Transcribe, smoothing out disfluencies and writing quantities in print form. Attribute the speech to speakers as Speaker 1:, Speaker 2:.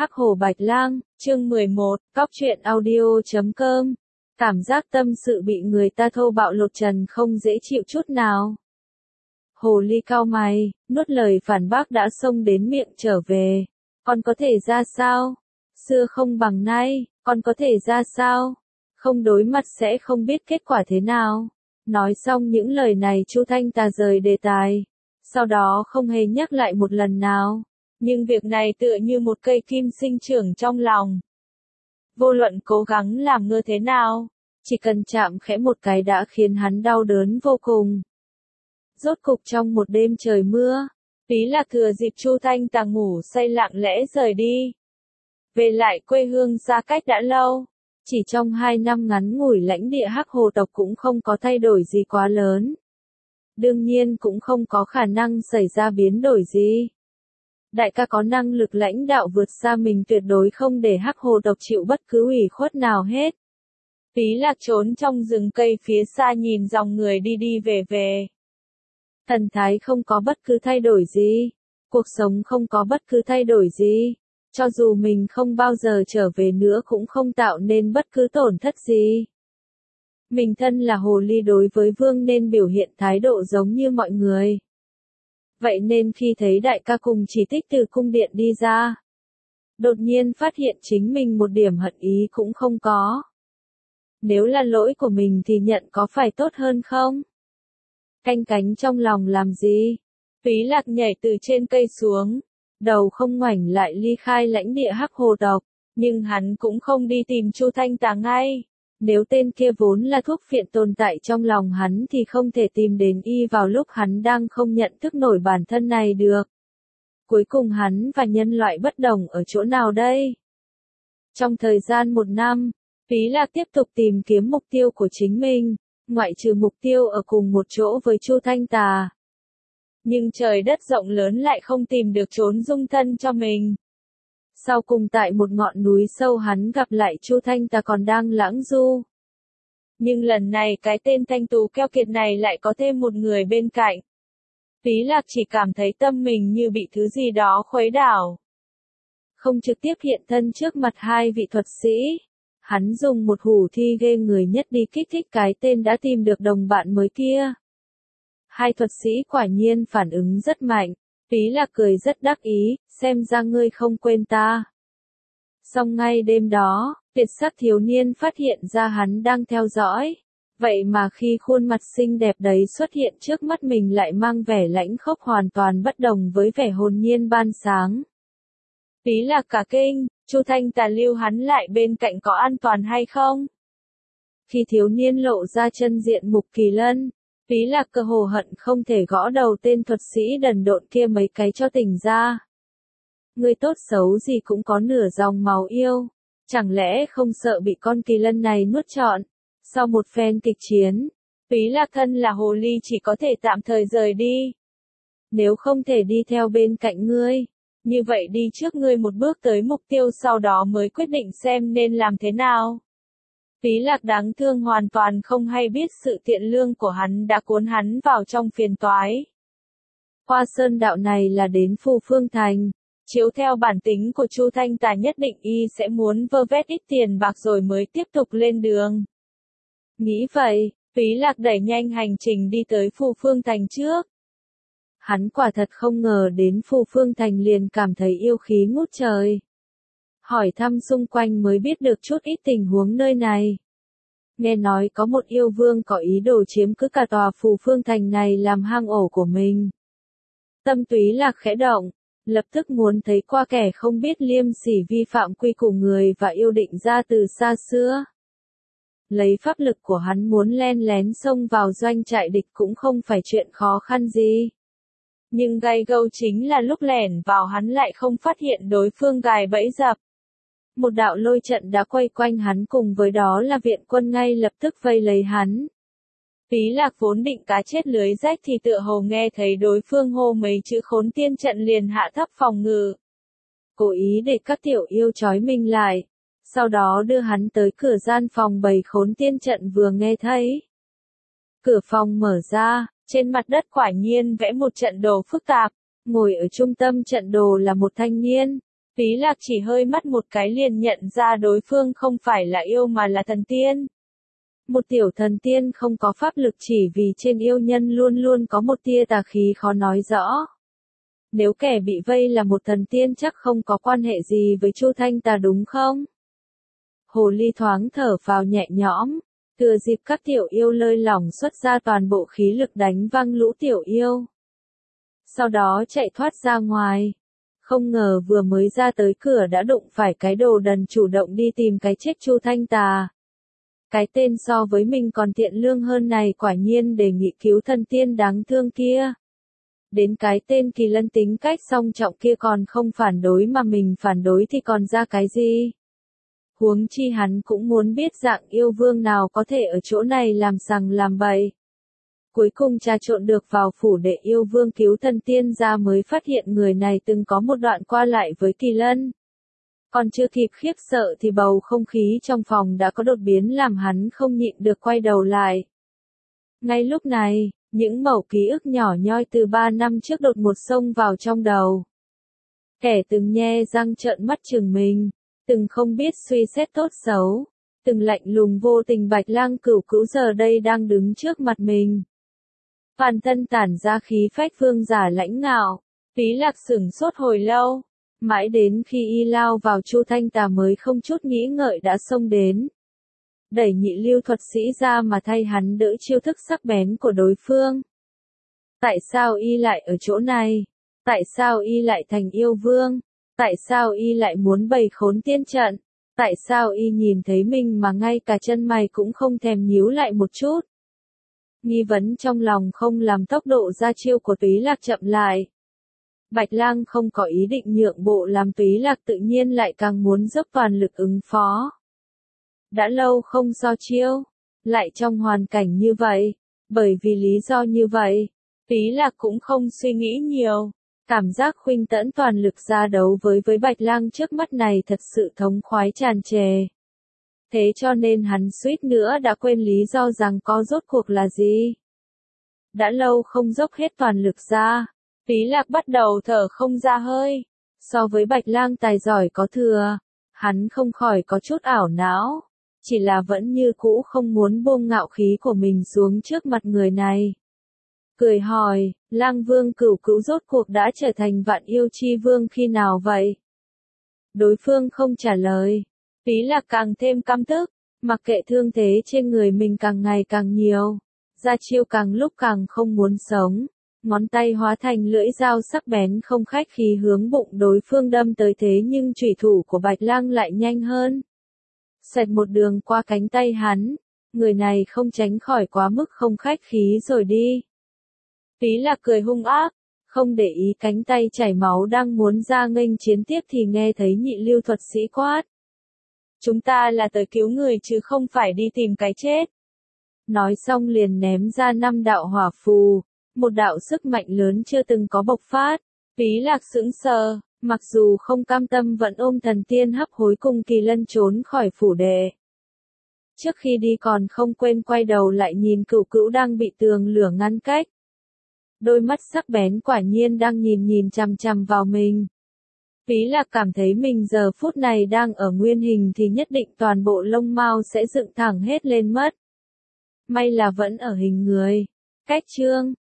Speaker 1: Hắc Hổ Bạch Lang, chương 11, Cóc truyện audio.com. Cảm giác tâm sự bị người ta thô bạo lột trần không dễ chịu chút nào. Hồ ly cau mày, nuốt lời phản bác đã xông đến miệng trở về. Con có thể ra sao? Xưa không bằng nay, con có thể ra sao? Không đối mặt sẽ không biết kết quả thế nào. Nói xong những lời này Chu Thanh Tà rời đề tài. Sau đó không hề nhắc lại một lần nào. Nhưng việc này tựa như một cây kim sinh trưởng trong lòng. Vô luận cố gắng làm ngơ thế nào, chỉ cần chạm khẽ một cái đã khiến hắn đau đớn vô cùng. Rốt cục trong một đêm trời mưa, Phí Lạc thừa dịp Chu Thanh Tà ngủ say lặng lẽ rời đi. Về lại quê hương xa cách đã lâu, chỉ trong 2 năm ngắn ngủi lãnh địa Hắc Hồ tộc cũng không có thay đổi gì quá lớn. Đương nhiên cũng không có khả năng xảy ra biến đổi gì. Đại ca có năng lực lãnh đạo vượt xa mình, tuyệt đối không để Hắc Hồ tộc chịu bất cứ ủy khuất nào hết. Phí Lạc trốn trong rừng cây phía xa nhìn dòng người đi đi về về. Thần thái không có bất cứ thay đổi gì. Cuộc sống không có bất cứ thay đổi gì. Cho dù mình không bao giờ trở về nữa cũng không tạo nên bất cứ tổn thất gì. Mình thân là hồ ly đối với vương nên biểu hiện thái độ giống như mọi người. Vậy nên khi thấy đại ca cùng Chỉ Tích từ cung điện đi ra, đột nhiên phát hiện chính mình một điểm hận ý cũng không có. Nếu là lỗi của mình thì nhận có phải tốt hơn không? Canh cánh trong lòng làm gì? Phí Lạc nhảy từ trên cây xuống, đầu không ngoảnh lại ly khai lãnh địa Hắc Hồ tộc, nhưng hắn cũng không đi tìm Chu Thanh Tà ngay. Nếu tên kia vốn là thuốc phiện tồn tại trong lòng hắn thì không thể tìm đến y vào lúc hắn đang không nhận thức nổi bản thân này được. Cuối cùng hắn và nhân loại bất đồng ở chỗ nào đây? Trong thời gian 1 năm, Phí Lạc tiếp tục tìm kiếm mục tiêu của chính mình, ngoại trừ mục tiêu ở cùng một chỗ với Chu Thanh Tà. Nhưng trời đất rộng lớn lại không tìm được chốn dung thân cho mình. Sau cùng tại một ngọn núi sâu hắn gặp lại Chu Thanh Tà còn đang lãng du. Nhưng lần này cái tên thanh tú keo kiệt này lại có thêm một người bên cạnh. Phí Lạc chỉ cảm thấy tâm mình như bị thứ gì đó khuấy đảo. Không trực tiếp hiện thân trước mặt hai vị thuật sĩ. Hắn dùng một hủ thi ghê người nhất đi kích thích cái tên đã tìm được đồng bạn mới kia. Hai thuật sĩ quả nhiên phản ứng rất mạnh. Phí Lạc cười rất đắc ý, xem ra ngươi không quên ta. Song ngay đêm đó, tuyệt sắc thiếu niên phát hiện ra hắn đang theo dõi. Vậy mà khi khuôn mặt xinh đẹp đấy xuất hiện trước mắt mình lại mang vẻ lãnh khốc hoàn toàn bất đồng với vẻ hồn nhiên ban sáng. Phí Lạc cả kinh, Chu Thanh Tà lưu hắn lại bên cạnh có an toàn hay không? Khi thiếu niên lộ ra chân diện mục kỳ lân, Phí Lạc cơ hồ hận không thể gõ đầu tên thuật sĩ đần độn kia mấy cái cho tỉnh ra. Người tốt xấu gì cũng có nửa dòng máu yêu, chẳng lẽ không sợ bị con kỳ lân này nuốt trọn? Sau một phen kịch chiến, Phí Lạc thân là hồ ly chỉ có thể tạm thời rời đi. Nếu không thể đi theo bên cạnh ngươi, như vậy đi trước ngươi một bước tới mục tiêu sau đó mới quyết định xem nên làm thế nào. Phí Lạc đáng thương hoàn toàn không hay biết sự thiện lương của hắn đã cuốn hắn vào trong phiền toái. Hoa sơn đạo này là đến Phù Phương Thành. Chiếu theo bản tính của Chu Thanh Tà nhất định y sẽ muốn vơ vét ít tiền bạc rồi mới tiếp tục lên đường. Nghĩ vậy, Phí Lạc đẩy nhanh hành trình đi tới Phù Phương Thành trước. Hắn quả thật không ngờ đến Phù Phương Thành liền cảm thấy yêu khí ngút trời. Hỏi thăm xung quanh mới biết được chút ít tình huống nơi này. Nghe nói có một yêu vương có ý đồ chiếm cứ cả tòa Phù Phương Thành này làm hang ổ của mình. Tâm Túy Lạc khẽ động, lập tức muốn thấy qua kẻ không biết liêm sỉ vi phạm quy củ người và yêu định ra từ xa xưa. Lấy pháp lực của hắn muốn len lén xông vào doanh trại địch cũng không phải chuyện khó khăn gì. Nhưng gay gâu chính là lúc lẻn vào hắn lại không phát hiện đối phương gài bẫy dập. Một đạo lôi trận đã quay quanh hắn cùng với đó là viện quân ngay lập tức vây lấy hắn. Phí Lạc vốn định cá chết lưới rách thì tựa hồ nghe thấy đối phương hô mấy chữ Khốn Tiên trận liền hạ thấp phòng ngự. Cố ý để các tiểu yêu trói mình lại. Sau đó đưa hắn tới cửa gian phòng bày Khốn Tiên trận vừa nghe thấy. Cửa phòng mở ra, trên mặt đất quả nhiên vẽ một trận đồ phức tạp. Ngồi ở trung tâm trận đồ là một thanh niên. Phí Lạc chỉ hơi mắt một cái liền nhận ra đối phương không phải là yêu mà là thần tiên. Một tiểu thần tiên không có pháp lực chỉ vì trên yêu nhân luôn luôn có một tia tà khí khó nói rõ. Nếu kẻ bị vây là một thần tiên chắc không có quan hệ gì với Chu Thanh Tà đúng không? Hồ ly thoáng thở phào nhẹ nhõm, thừa dịp các tiểu yêu lơi lỏng xuất ra toàn bộ khí lực đánh văng lũ tiểu yêu. Sau đó chạy thoát ra ngoài. Không ngờ vừa mới ra tới cửa đã đụng phải cái đồ đần chủ động đi tìm cái chết Chu Thanh Tà. Cái tên so với mình còn tiện lương hơn này quả nhiên đề nghị cứu thần tiên đáng thương kia. Đến cái tên Kỳ Lân tính cách song trọng kia còn không phản đối mà mình phản đối thì còn ra cái gì? Huống chi hắn cũng muốn biết dạng yêu vương nào có thể ở chỗ này làm sằng làm bậy. Cuối cùng trà trộn được vào phủ đệ yêu vương cứu thần tiên ra mới phát hiện người này từng có một đoạn qua lại với Kỳ Lân. Còn chưa kịp khiếp sợ thì bầu không khí trong phòng đã có đột biến làm hắn không nhịn được quay đầu lại. Ngay lúc này, những mẩu ký ức nhỏ nhoi từ 3 năm trước đột ngột xông vào trong đầu. Kẻ từng nhe răng trợn mắt chừng mình, từng không biết suy xét tốt xấu, từng lạnh lùng vô tình Bạch Lang Cửu Cữu giờ đây đang đứng trước mặt mình. Toàn thân tản ra khí phách vương giả lãnh ngạo, Phí Lạc sửng sốt hồi lâu, mãi đến khi y lao vào Chu Thanh Tà mới không chút nghĩ ngợi đã xông đến. Đẩy nhị lưu thuật sĩ ra mà thay hắn đỡ chiêu thức sắc bén của đối phương. Tại sao y lại ở chỗ này? Tại sao y lại thành yêu vương? Tại sao y lại muốn bày khốn tiên trận? Tại sao y nhìn thấy mình mà ngay cả chân mày cũng không thèm nhíu lại một chút? Nghi vấn trong lòng không làm tốc độ ra chiêu của Túy Lạc chậm lại. Bạch Lang không có ý định nhượng bộ làm Túy Lạc tự nhiên lại càng muốn dốc toàn lực ứng phó. Đã lâu không so chiêu, lại trong hoàn cảnh như vậy, bởi vì lý do như vậy, Túy Lạc cũng không suy nghĩ nhiều, cảm giác khuynh tẫn toàn lực ra đấu với Bạch Lang trước mắt này thật sự thống khoái tràn trề. Thế cho nên hắn suýt nữa đã quên lý do rằng có rốt cuộc là gì. Đã lâu không dốc hết toàn lực ra, Phí Lạc bắt đầu thở không ra hơi. So với Bạch Lang tài giỏi có thừa, hắn không khỏi có chút ảo não. Chỉ là vẫn như cũ không muốn buông ngạo khí của mình xuống trước mặt người này. Cười hỏi, Lang Vương Cửu Cữu rốt cuộc đã trở thành Vạn Yêu Chi Vương khi nào vậy? Đối phương không trả lời. Phí Lạc càng thêm căm tức, mặc kệ thương thế trên người mình càng ngày càng nhiều, ra chiêu càng lúc càng không muốn sống, ngón tay hóa thành lưỡi dao sắc bén không khách khí hướng bụng đối phương đâm tới thế nhưng chủy thủ của Bạch Lang lại nhanh hơn. Xẹt một đường qua cánh tay hắn, người này không tránh khỏi quá mức không khách khí rồi đi. Phí Lạc cười hung ác, không để ý cánh tay chảy máu đang muốn ra nghênh chiến tiếp thì nghe thấy nhị lưu thuật sĩ quát. Chúng ta là tới cứu người chứ không phải đi tìm cái chết. Nói xong liền ném ra 5 đạo hỏa phù, một đạo sức mạnh lớn chưa từng có bộc phát. Phí Lạc sững sờ, mặc dù không cam tâm vẫn ôm thần tiên hấp hối cùng Kỳ Lân trốn khỏi phủ đệ. Trước khi đi còn không quên quay đầu lại nhìn Cửu Cữu đang bị tường lửa ngăn cách. Đôi mắt sắc bén quả nhiên đang nhìn chằm chằm vào mình. Phí Lạc cảm thấy mình giờ phút này đang ở nguyên hình thì nhất định toàn bộ lông mao sẽ dựng thẳng hết lên mất. May là vẫn ở hình người. Cách chương